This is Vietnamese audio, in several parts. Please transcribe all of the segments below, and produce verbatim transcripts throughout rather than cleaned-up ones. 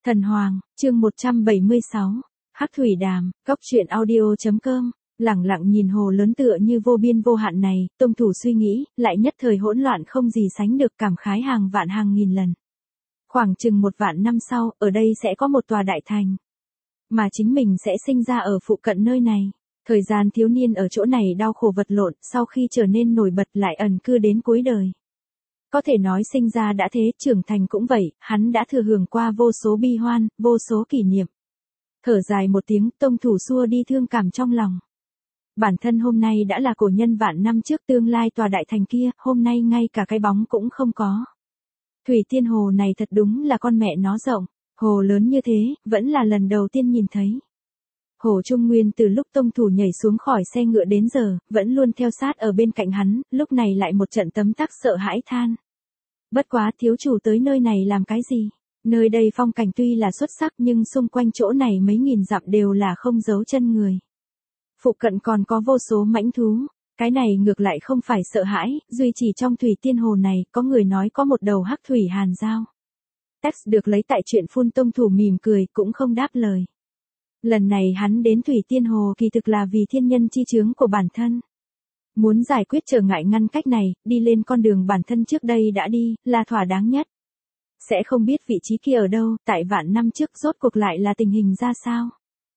Thần Hoàng, chương một trăm bảy mươi sáu, Hắc Thủy Đàm, Cốc truyện audio chấm com. Lẳng lặng nhìn hồ lớn tựa như vô biên vô hạn này, Tông Thủ suy nghĩ, lại nhất thời hỗn loạn không gì sánh được, cảm khái hàng vạn hàng nghìn lần. Khoảng chừng một vạn năm sau, ở đây sẽ có một tòa đại thành. Mà chính mình sẽ sinh ra ở phụ cận nơi này. Thời gian thiếu niên ở chỗ này đau khổ vật lộn, sau khi trở nên nổi bật lại ẩn cư đến cuối đời. Có thể nói sinh ra đã thế, trưởng thành cũng vậy, hắn đã thừa hưởng qua vô số bi hoan, vô số kỷ niệm. Thở dài một tiếng, Tông Thủ xua đi thương cảm trong lòng. Bản thân hôm nay đã là cổ nhân vạn năm trước, tương lai tòa đại thành kia, hôm nay ngay cả cái bóng cũng không có. Thủy Tiên Hồ này thật đúng là con mẹ nó rộng, hồ lớn như thế, vẫn là lần đầu tiên nhìn thấy. Hồ Trung Nguyên từ lúc Tông Thủ nhảy xuống khỏi xe ngựa đến giờ, vẫn luôn theo sát ở bên cạnh hắn, lúc này lại một trận tấm tắc sợ hãi than. Bất quá, thiếu chủ tới nơi này làm cái gì? Nơi đây phong cảnh tuy là xuất sắc nhưng xung quanh chỗ này mấy nghìn dặm đều là không giấu chân người. Phụ cận còn có vô số mãnh thú, cái này ngược lại không phải sợ hãi, duy chỉ trong Thủy Tiên Hồ này có người nói có một đầu hắc thủy hàn dao. Text được lấy tại chuyện phun. Tông Thủ mỉm cười cũng không đáp lời. Lần này hắn đến Thủy Tiên Hồ kỳ thực là vì thiên nhân chi chướng của bản thân. Muốn giải quyết trở ngại ngăn cách này, đi lên con đường bản thân trước đây đã đi, là thỏa đáng nhất. Sẽ không biết vị trí kia ở đâu, tại vạn năm trước rốt cuộc lại là tình hình ra sao.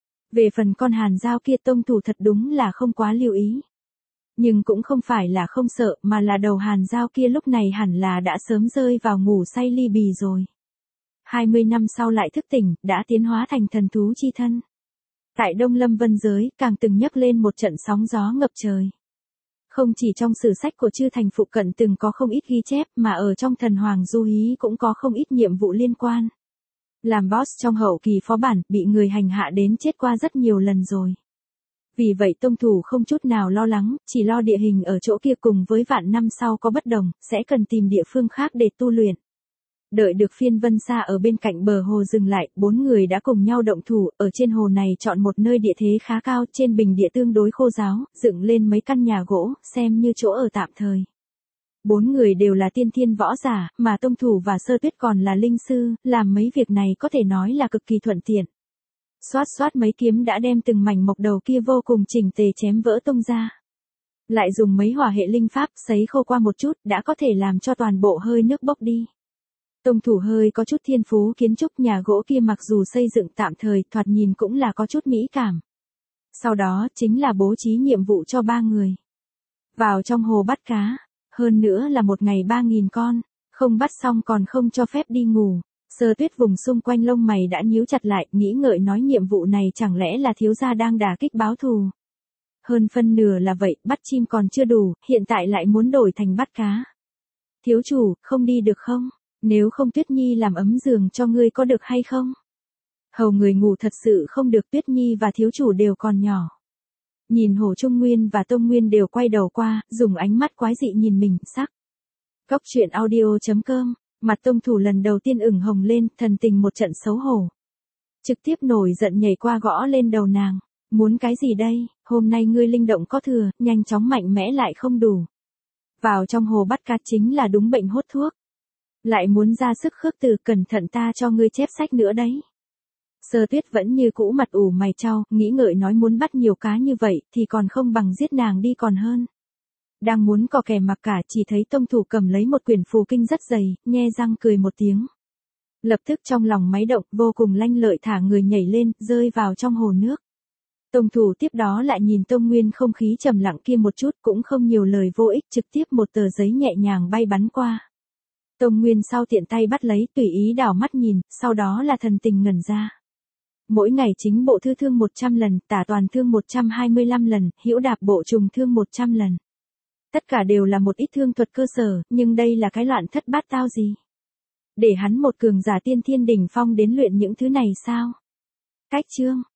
Về phần con hàn dao kia, Tông Thủ thật đúng là không quá lưu ý. Nhưng cũng không phải là không sợ, mà là đầu hàn dao kia lúc này hẳn là đã sớm rơi vào ngủ say ly bì rồi. hai mươi năm sau lại thức tỉnh, đã tiến hóa thành thần thú chi thân. Tại Đông Lâm Vân giới, càng từng nhấc lên một trận sóng gió ngập trời. Không chỉ trong sử sách của chư thành phụ cận từng có không ít ghi chép, mà ở trong Thần Hoàng Du Hí cũng có không ít nhiệm vụ liên quan. Làm boss trong hậu kỳ phó bản, bị người hành hạ đến chết qua rất nhiều lần rồi. Vì vậy Tông Thủ không chút nào lo lắng, chỉ lo địa hình ở chỗ kia cùng với vạn năm sau có bất đồng, sẽ cần tìm địa phương khác để tu luyện. Đợi được phiên Vân Sa ở bên cạnh bờ hồ dừng lại, bốn người đã cùng nhau động thủ, ở trên hồ này chọn một nơi địa thế khá cao, trên bình địa tương đối khô ráo, dựng lên mấy căn nhà gỗ, xem như chỗ ở tạm thời. Bốn người đều là tiên thiên võ giả, mà Tông Thủ và Sơ Tuyết còn là linh sư, làm mấy việc này có thể nói là cực kỳ thuận tiện. Xoát xoát mấy kiếm đã đem từng mảnh mộc đầu kia vô cùng chỉnh tề chém vỡ tung ra. Lại dùng mấy hỏa hệ linh pháp sấy khô qua một chút, đã có thể làm cho toàn bộ hơi nước bốc đi. Tông Thủ hơi có chút thiên phú kiến trúc, nhà gỗ kia mặc dù xây dựng tạm thời, thoạt nhìn cũng là có chút mỹ cảm. Sau đó, chính là bố trí nhiệm vụ cho ba người. Vào trong hồ bắt cá, hơn nữa là một ngày ba nghìn con, không bắt xong còn không cho phép đi ngủ. Sơ Tuyết vùng xung quanh lông mày đã nhíu chặt lại, nghĩ ngợi nói nhiệm vụ này chẳng lẽ là thiếu gia đang đả kích báo thù. Hơn phân nửa là vậy, bắt chim còn chưa đủ, hiện tại lại muốn đổi thành bắt cá. Thiếu chủ, không đi được không? Nếu không Tuyết Nhi làm ấm giường cho ngươi có được hay không? Hầu người ngủ thật sự không được, Tuyết Nhi và thiếu chủ đều còn nhỏ. Nhìn Hồ Trung Nguyên và Tông Nguyên đều quay đầu qua, dùng ánh mắt quái dị nhìn mình, sắc. Cốc truyện audio chấm com, mặt Tông Thủ lần đầu tiên ửng hồng lên, thần tình một trận xấu hổ. Trực tiếp nổi giận nhảy qua gõ lên đầu nàng. Muốn cái gì đây, hôm nay ngươi linh động có thừa, nhanh chóng mạnh mẽ lại không đủ. Vào trong hồ bắt cá chính là đúng bệnh hốt thuốc. Lại muốn ra sức khước từ, cẩn thận ta cho ngươi chép sách nữa đấy. Sơ Tuyết vẫn như cũ mặt ủ mày chau, nghĩ ngợi nói muốn bắt nhiều cá như vậy thì còn không bằng giết nàng đi còn hơn. Đang muốn cò kè mặc cả, chỉ thấy Tông Thủ cầm lấy một quyển phù kinh rất dày, nhe răng cười một tiếng. Lập tức trong lòng máy động, vô cùng lanh lợi thả người nhảy lên, rơi vào trong hồ nước. Tông Thủ tiếp đó lại nhìn Tông Nguyên không khí trầm lặng kia một chút, cũng không nhiều lời vô ích, trực tiếp một tờ giấy nhẹ nhàng bay bắn qua. Tông Nguyên sau tiện tay bắt lấy, tùy ý đảo mắt nhìn, sau đó là thần tình ngẩn ra. Mỗi ngày chính bộ thư thương một trăm lần, tả toàn thương một trăm hai mươi lăm lần, hữu đạp bộ trùng thương một trăm lần. Tất cả đều là một ít thương thuật cơ sở, nhưng đây là cái loạn thất bát tao gì? Để hắn một cường giả tiên thiên đỉnh phong đến luyện những thứ này sao? Cách chương